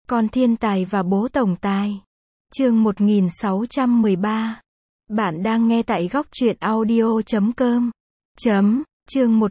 Con thiên tài và bố tổng tài. Chương 1613. Bạn đang nghe tại góc truyện audio.com. Chương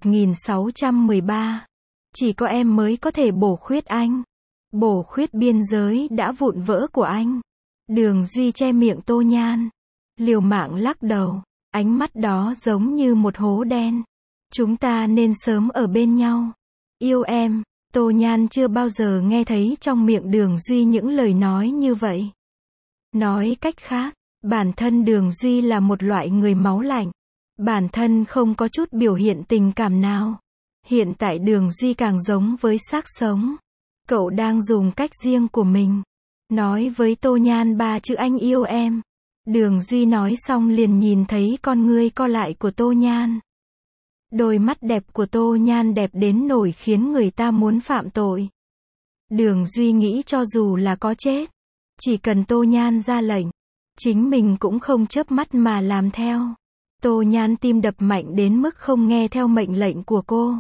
1613. Chỉ có em mới có thể bổ khuyết anh. Bổ khuyết biên giới đã vụn vỡ của anh. Đường Duy che miệng Tô Nhan. Liều mạng lắc đầu. Ánh mắt đó giống như một hố đen. Chúng ta nên sớm ở bên nhau. Yêu em. Tô Nhan chưa bao giờ nghe thấy trong miệng Đường Duy những lời nói như vậy. Nói cách khác, bản thân Đường Duy là một loại người máu lạnh. Bản thân không có chút biểu hiện tình cảm nào. Hiện tại Đường Duy càng giống với xác sống. Cậu đang dùng cách riêng của mình. Nói với Tô Nhan 3 chữ anh yêu em. Đường Duy nói xong liền nhìn thấy con ngươi co lại của Tô Nhan. Đôi mắt đẹp của Tô Nhan đẹp đến nỗi khiến người ta muốn phạm tội. Đường Duy nghĩ cho dù là có chết, chỉ cần Tô Nhan ra lệnh, chính mình cũng không chớp mắt mà làm theo. Tô Nhan tim đập mạnh đến mức không nghe theo mệnh lệnh của cô.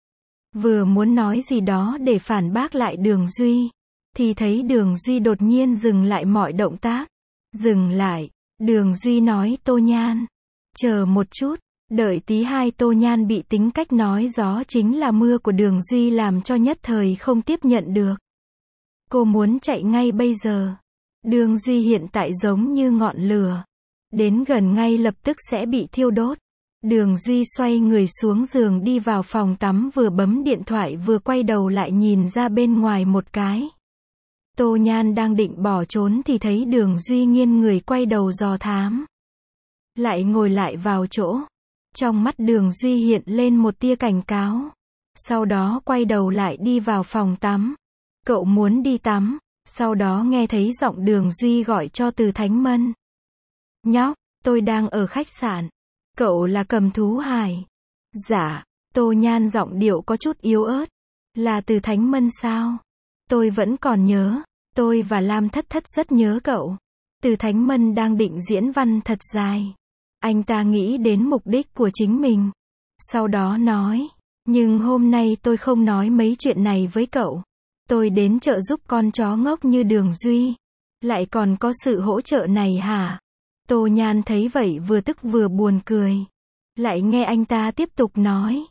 Vừa muốn nói gì đó để phản bác lại Đường Duy, thì thấy Đường Duy đột nhiên dừng lại mọi động tác. Dừng lại, Đường Duy nói Tô Nhan, chờ một chút. Đợi tí hai Tô Nhan bị tính cách nói gió chính là mưa của Đường Duy làm cho nhất thời không tiếp nhận được. Cô muốn chạy ngay bây giờ. Đường Duy hiện tại giống như ngọn lửa. Đến gần ngay lập tức sẽ bị thiêu đốt. Đường Duy xoay người xuống giường đi vào phòng tắm, vừa bấm điện thoại vừa quay đầu lại nhìn ra bên ngoài một cái. Tô Nhan đang định bỏ trốn thì thấy Đường Duy nghiêng người quay đầu dò thám. Lại ngồi lại vào chỗ. Trong mắt Đường Duy hiện lên một tia cảnh cáo. Sau đó quay đầu lại đi vào phòng tắm. Cậu muốn đi tắm. Sau đó nghe thấy giọng Đường Duy gọi cho Từ Thánh Mân. Nhóc, tôi đang ở khách sạn. Cậu là Cầm Thú Hải. Dạ. Tô Nhan giọng điệu có chút yếu ớt. Là Từ Thánh Mân sao? Tôi vẫn còn nhớ. Tôi và Lam Thất Thất rất nhớ cậu. Từ Thánh Mân đang định diễn văn thật dài. Anh ta nghĩ đến mục đích của chính mình. Sau đó nói, nhưng hôm nay tôi không nói mấy chuyện này với cậu. Tôi đến trợ giúp con chó ngốc như Đường Duy. Lại còn có sự hỗ trợ này hả? Tô Nhan thấy vậy vừa tức vừa buồn cười. Lại nghe anh ta tiếp tục nói.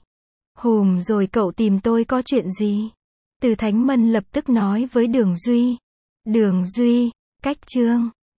Rồi cậu tìm tôi có chuyện gì? Từ Thánh Mân lập tức nói với Đường Duy. Đường Duy, cách chương.